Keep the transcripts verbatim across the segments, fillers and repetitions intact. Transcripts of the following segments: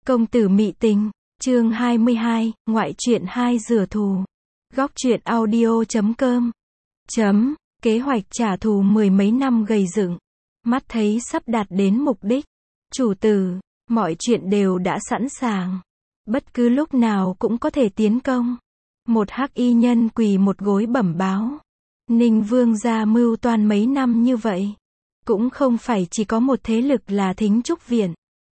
Công tử mị tình, chương hai mươi hai, ngoại truyện hai rửa thù. Góc truyện audio chấm com. Chấm, kế hoạch trả thù mười mấy năm gầy dựng. Mắt thấy sắp đạt đến mục đích. Chủ tử, mọi chuyện đều đã sẵn sàng. Bất cứ lúc nào cũng có thể tiến công. Một hắc y nhân quỳ một gối bẩm báo. Ninh Vương gia mưu toan mấy năm như vậy. Cũng không phải chỉ có một thế lực là Thính Trúc Viện.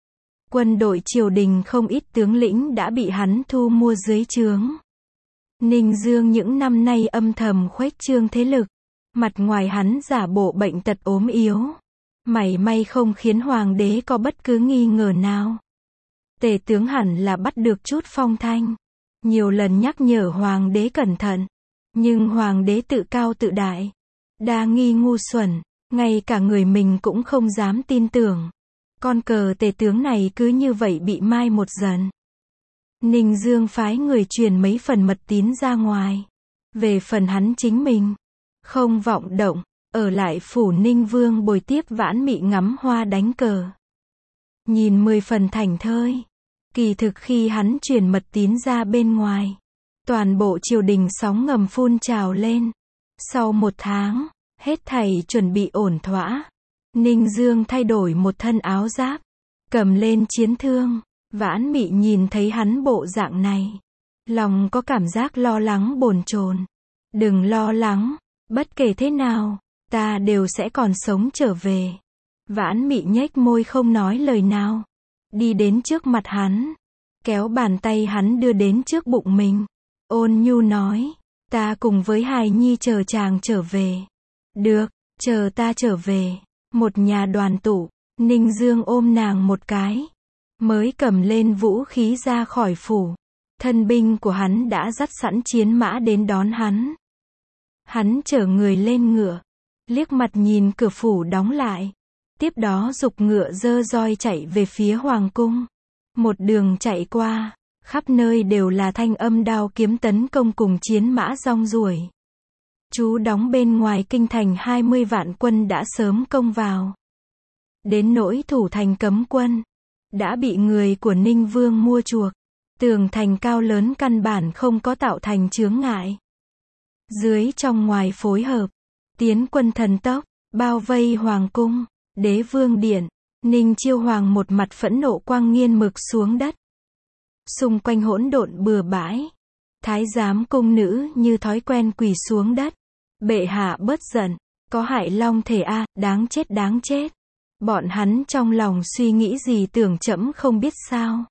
Quân đội triều đình không ít tướng lĩnh đã bị hắn thu mua dưới trướng. Ninh Dương những năm nay âm thầm khuếch trương thế lực. Mặt ngoài hắn giả bộ bệnh tật ốm yếu. Mảy may không khiến hoàng đế có bất cứ nghi ngờ nào. Tề tướng hẳn là bắt được chút phong thanh. Nhiều lần nhắc nhở hoàng đế cẩn thận. Nhưng hoàng đế tự cao tự đại. Đa nghi ngu xuẩn. Ngay cả người mình cũng không dám tin tưởng. Con cờ tề tướng này cứ như vậy bị mai một dần. Ninh Dương phái người truyền mấy phần mật tín ra ngoài. Về phần hắn chính mình, không vọng động, ở lại phủ Ninh Vương bồi tiếp Vãn Mị ngắm hoa đánh cờ. Nhìn mười phần thảnh thơi. Kỳ thực khi hắn truyền mật tín ra bên ngoài, toàn bộ triều đình sóng ngầm phun trào lên. Sau một tháng, hết thảy chuẩn bị ổn thỏa. Ninh Dương thay đổi một thân áo giáp, cầm lên chiến thương. Vãn Mị nhìn thấy hắn bộ dạng này, lòng có cảm giác lo lắng bồn chồn. Đừng lo lắng, bất kể thế nào, ta đều sẽ còn sống trở về. Vãn Mị nhếch môi không nói lời nào, đi đến trước mặt hắn, kéo bàn tay hắn đưa đến trước bụng mình, ôn nhu nói, ta cùng với hài nhi chờ chàng trở về. Được, chờ ta trở về. Một nhà đoàn tụ, Ninh Dương ôm nàng một cái, mới cầm lên vũ khí ra khỏi phủ. Thân binh của hắn đã dắt sẵn chiến mã đến đón hắn. Hắn chở người lên ngựa, liếc mặt nhìn cửa phủ đóng lại. Tiếp đó giục ngựa giơ roi chạy về phía hoàng cung. Một đường chạy qua, khắp nơi đều là thanh âm đao kiếm tấn công cùng chiến mã rong ruổi. Chú đóng bên ngoài kinh thành hai mươi vạn quân đã sớm công vào. Đến nỗi thủ thành cấm quân, đã bị người của Ninh Vương mua chuộc. Tường thành cao lớn căn bản không có tạo thành chướng ngại. Dưới trong ngoài phối hợp, tiến quân thần tốc, bao vây hoàng cung, đế vương điện. Ninh Chiêu Hoàng một mặt phẫn nộ quang nghiên mực xuống đất. Xung quanh hỗn độn bừa bãi. Thái giám cung nữ như thói quen quỳ xuống đất. Bệ hạ bớt giận, có hại long thể a, à, đáng chết đáng chết. Bọn hắn trong lòng suy nghĩ gì tưởng trẫm không biết sao.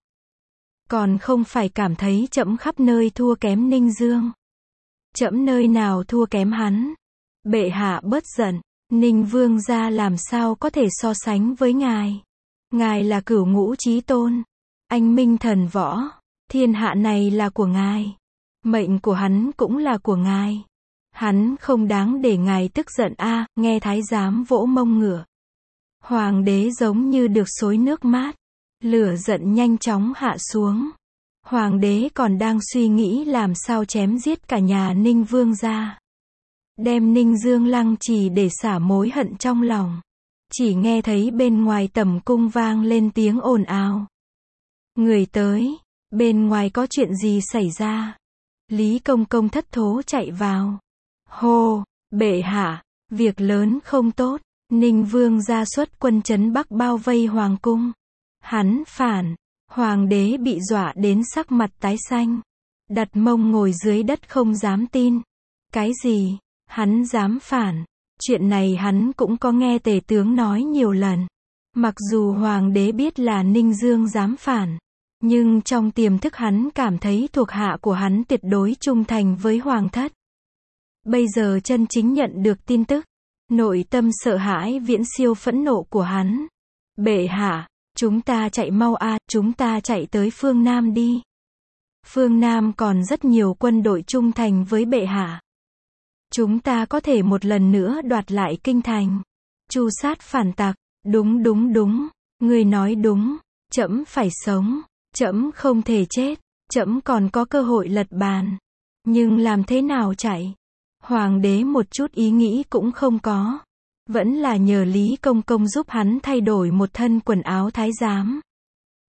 Còn không phải cảm thấy trẫm khắp nơi thua kém Ninh Dương. Trẫm nơi nào thua kém hắn. Bệ hạ bớt giận, Ninh Vương gia làm sao có thể so sánh với ngài. Ngài là cửu ngũ chí tôn, anh minh thần võ, thiên hạ này là của ngài. Mệnh của hắn cũng là của ngài. Hắn không đáng để ngài tức giận a. À, nghe thái giám vỗ mông ngựa. Hoàng đế giống như được xối nước mát. Lửa giận nhanh chóng hạ xuống. Hoàng đế còn đang suy nghĩ làm sao chém giết cả nhà Ninh Vương ra. Đem Ninh Dương lăng trì để xả mối hận trong lòng. Chỉ nghe thấy bên ngoài tầm cung vang lên tiếng ồn ào. Người tới, bên ngoài có chuyện gì xảy ra? Lý Công Công thất thố chạy vào. Hô, bệ hạ, việc lớn không tốt. Ninh Vương ra xuất quân trấn Bắc bao vây hoàng cung. Hắn phản, hoàng đế bị dọa đến sắc mặt tái xanh. Đặt mông ngồi dưới đất không dám tin. Cái gì? Hắn dám phản? Chuyện này hắn cũng có nghe tề tướng nói nhiều lần. Mặc dù hoàng đế biết là Ninh Dương dám phản, nhưng trong tiềm thức hắn cảm thấy thuộc hạ của hắn tuyệt đối trung thành với hoàng thất. Bây giờ chân chính nhận được tin tức, nội tâm sợ hãi viễn siêu phẫn nộ của hắn. Bệ hạ, chúng ta chạy mau a, à, chúng ta chạy tới phương Nam đi. Phương Nam còn rất nhiều quân đội trung thành với bệ hạ. Chúng ta có thể một lần nữa đoạt lại kinh thành. Tru sát phản tặc, đúng đúng đúng, người nói đúng, trẫm phải sống, trẫm không thể chết, trẫm còn có cơ hội lật bàn. Nhưng làm thế nào chạy? Hoàng đế một chút ý nghĩ cũng không có. Vẫn là nhờ Lý Công Công giúp hắn thay đổi một thân quần áo thái giám.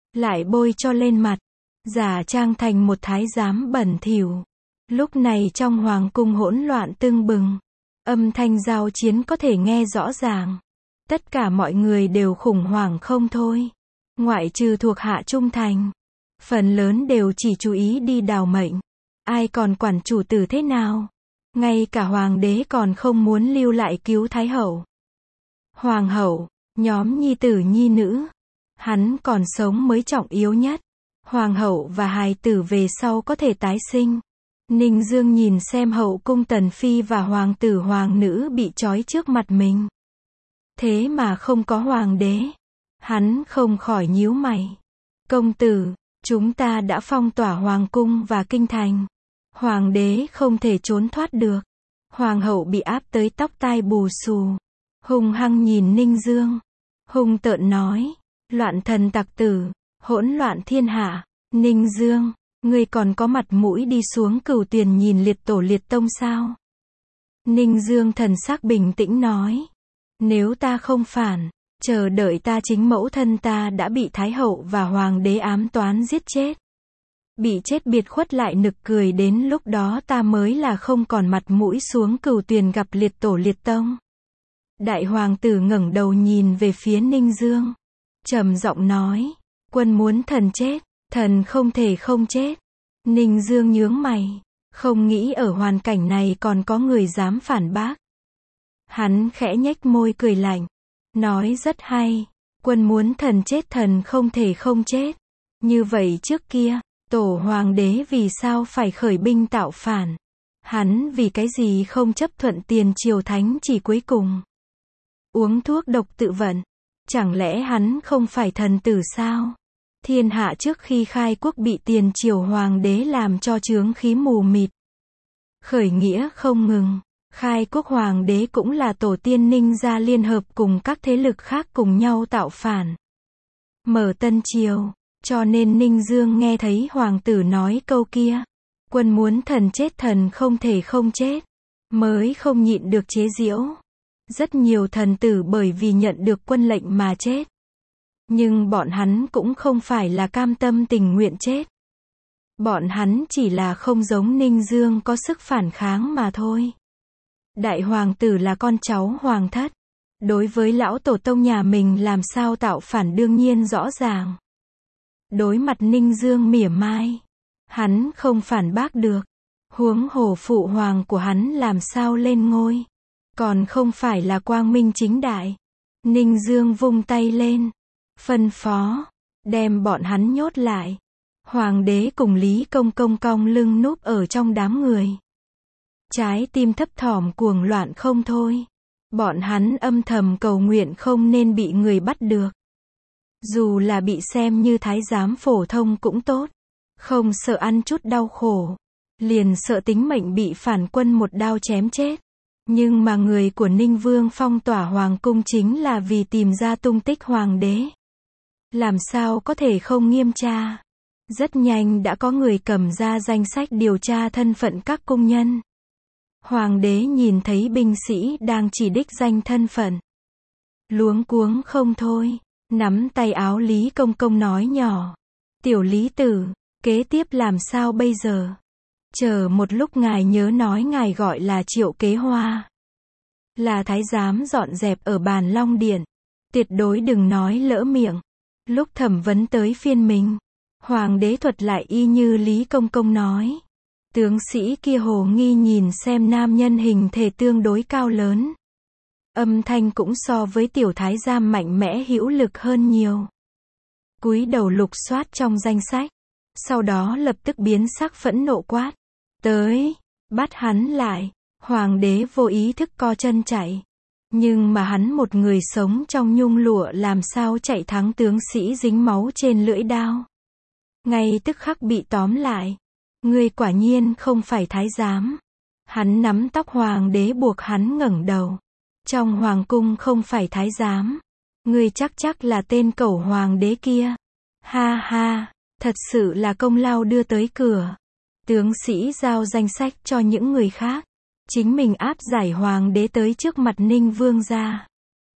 lại bôi cho lên mặt, giả trang thành một thái giám bẩn thỉu. Lúc này trong hoàng cung hỗn loạn tưng bừng, âm thanh giao chiến có thể nghe rõ ràng. Tất cả mọi người đều khủng hoảng không thôi, ngoại trừ thuộc hạ trung thành. Phần lớn đều chỉ chú ý đi đào mệnh, ai còn quản chủ tử thế nào. Ngay cả hoàng đế còn không muốn lưu lại cứu thái hậu, hoàng hậu, nhóm nhi tử nhi nữ. Hắn còn sống mới trọng yếu nhất. Hoàng hậu và hài tử về sau có thể tái sinh. Ninh Dương nhìn xem hậu cung tần phi và hoàng tử hoàng nữ bị trói trước mặt mình. Thế mà không có hoàng đế. Hắn không khỏi nhíu mày. Công tử, chúng ta đã phong tỏa hoàng cung và kinh thành. Hoàng đế không thể trốn thoát được. Hoàng hậu bị áp tới tóc tai bù xù, hung hăng nhìn Ninh Dương, hung tợn nói, loạn thần tặc tử, hỗn loạn thiên hạ. Ninh Dương, ngươi còn có mặt mũi đi xuống Cửu Tuyền nhìn liệt tổ liệt tông sao? Ninh Dương thần sắc bình tĩnh nói, nếu ta không phản, chờ đợi ta chính mẫu thân ta đã bị thái hậu và hoàng đế ám toán giết chết. Bị chết biệt khuất lại nực cười, đến lúc đó ta mới là không còn mặt mũi xuống Cửu Tuyền gặp liệt tổ liệt tông. Đại hoàng tử ngẩng đầu nhìn về phía Ninh Dương, trầm giọng nói, quân muốn thần chết, thần không thể không chết. Ninh Dương nhướng mày, không nghĩ ở hoàn cảnh này còn có người dám phản bác. Hắn khẽ nhếch môi cười lạnh, nói rất hay, quân muốn thần chết thần không thể không chết. Như vậy trước kia, tổ hoàng đế vì sao phải khởi binh tạo phản? Hắn vì cái gì không chấp thuận tiền triều thánh chỉ cuối cùng? Uống thuốc độc tự vận, chẳng lẽ hắn không phải thần tử sao? Thiên hạ trước khi khai quốc bị tiền triều hoàng đế làm cho chướng khí mù mịt. Khởi nghĩa không ngừng, khai quốc hoàng đế cũng là tổ tiên Ninh gia liên hợp cùng các thế lực khác cùng nhau tạo phản. Mở tân triều, cho nên Ninh Dương nghe thấy hoàng tử nói câu kia, quân muốn thần chết thần không thể không chết, mới không nhịn được chế giễu. Rất nhiều thần tử bởi vì nhận được quân lệnh mà chết. Nhưng bọn hắn cũng không phải là cam tâm tình nguyện chết. Bọn hắn chỉ là không giống Ninh Dương có sức phản kháng mà thôi. Đại hoàng tử là con cháu hoàng thất. Đối với lão tổ tông nhà mình làm sao tạo phản đương nhiên rõ ràng. Đối mặt Ninh Dương mỉa mai, hắn không phản bác được. Huống hồ phụ hoàng của hắn làm sao lên ngôi, còn không phải là quang minh chính đại. Ninh Dương vung tay lên, phân phó, đem bọn hắn nhốt lại. Hoàng đế cùng Lý Công Công cong lưng núp ở trong đám người. Trái tim thấp thỏm cuồng loạn không thôi. Bọn hắn âm thầm cầu nguyện không nên bị người bắt được. Dù là bị xem như thái giám phổ thông cũng tốt. Không sợ ăn chút đau khổ. Liền sợ tính mệnh bị phản quân một đao chém chết. Nhưng mà người của Ninh Vương phong tỏa hoàng cung chính là vì tìm ra tung tích hoàng đế. Làm sao có thể không nghiêm tra. Rất nhanh đã có người cầm ra danh sách điều tra thân phận các cung nhân. Hoàng đế nhìn thấy binh sĩ đang chỉ đích danh thân phận, luống cuống không thôi, nắm tay áo Lý Công Công nói nhỏ, tiểu Lý tử, kế tiếp làm sao bây giờ? Chờ một lúc ngài nhớ nói ngài gọi là Triệu Kế Hoa, là thái giám dọn dẹp ở bàn Long Điện, tuyệt đối đừng nói lỡ miệng. Lúc thẩm vấn tới phiên mình, hoàng đế thuật lại y như Lý Công Công nói. Tướng sĩ kia hồ nghi nhìn xem nam nhân hình thể tương đối cao lớn. Âm thanh cũng so với tiểu thái giám mạnh mẽ hữu lực hơn nhiều. Cúi đầu lục soát trong danh sách. Sau đó lập tức biến sắc phẫn nộ quát. Tới, bắt hắn lại. Hoàng đế vô ý thức co chân chạy. Nhưng mà hắn một người sống trong nhung lụa làm sao chạy thắng tướng sĩ dính máu trên lưỡi đao. Ngay tức khắc bị tóm lại. Ngươi quả nhiên không phải thái giám. Hắn nắm tóc hoàng đế buộc hắn ngẩng đầu. Trong hoàng cung không phải thái giám. Ngươi chắc chắc là tên cẩu hoàng đế kia. Ha ha, thật sự là công lao đưa tới cửa. Tướng sĩ giao danh sách cho những người khác. Chính mình áp giải hoàng đế tới trước mặt Ninh Vương gia.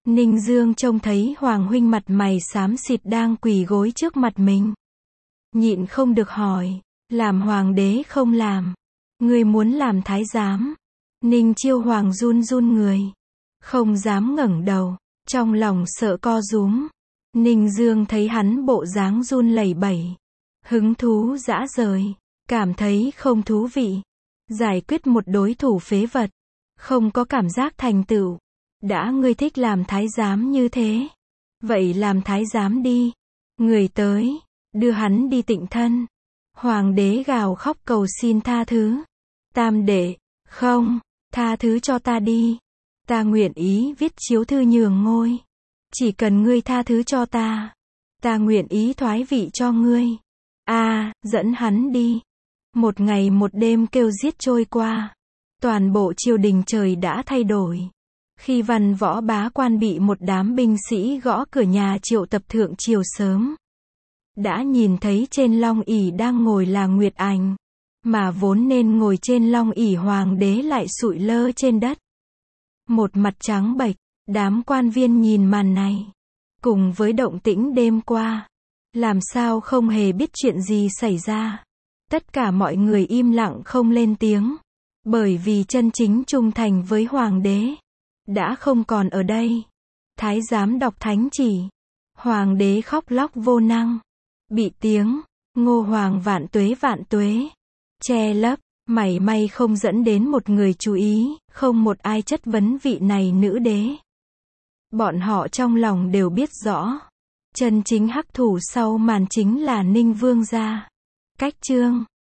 Ninh Dương trông thấy Hoàng huynh mặt mày xám xịt đang quỳ gối trước mặt mình. Nhịn không được hỏi, làm hoàng đế không làm. Ngươi muốn làm thái giám. Ninh Chiêu Hoàng run run người. Không dám ngẩng đầu, trong lòng sợ co rúm. Ninh Dương thấy hắn bộ dáng run lẩy bẩy. Hứng thú dã rời, cảm thấy không thú vị. Giải quyết một đối thủ phế vật, không có cảm giác thành tựu. Đã ngươi thích làm thái giám như thế, vậy làm thái giám đi. Người tới, đưa hắn đi tịnh thân. Hoàng đế gào khóc cầu xin tha thứ. Tam đệ, không, tha thứ cho ta đi. Ta nguyện ý viết chiếu thư nhường ngôi. Chỉ cần ngươi tha thứ cho ta, ta nguyện ý thoái vị cho ngươi. A, à, dẫn hắn đi. Một ngày một đêm kêu giết trôi qua. Toàn bộ triều đình trời đã thay đổi. Khi văn võ bá quan bị một đám binh sĩ gõ cửa nhà triệu tập thượng triều sớm, đã nhìn thấy trên long ỷ đang ngồi là Nguyệt Ảnh, mà vốn nên ngồi trên long ỷ hoàng đế lại sụi lơ trên đất. Một mặt trắng bệch, đám quan viên nhìn màn này, cùng với động tĩnh đêm qua, làm sao không hề biết chuyện gì xảy ra. Tất cả mọi người im lặng không lên tiếng, bởi vì chân chính trung thành với hoàng đế đã không còn ở đây. Thái giám đọc thánh chỉ, hoàng đế khóc lóc vô năng, bị tiếng Ngô Hoàng vạn tuế vạn tuế che lấp, mảy may không dẫn đến một người chú ý, không một ai chất vấn vị này nữ đế. Bọn họ trong lòng đều biết rõ, chân chính hắc thủ sau màn chính là Ninh Vương gia. Cách chương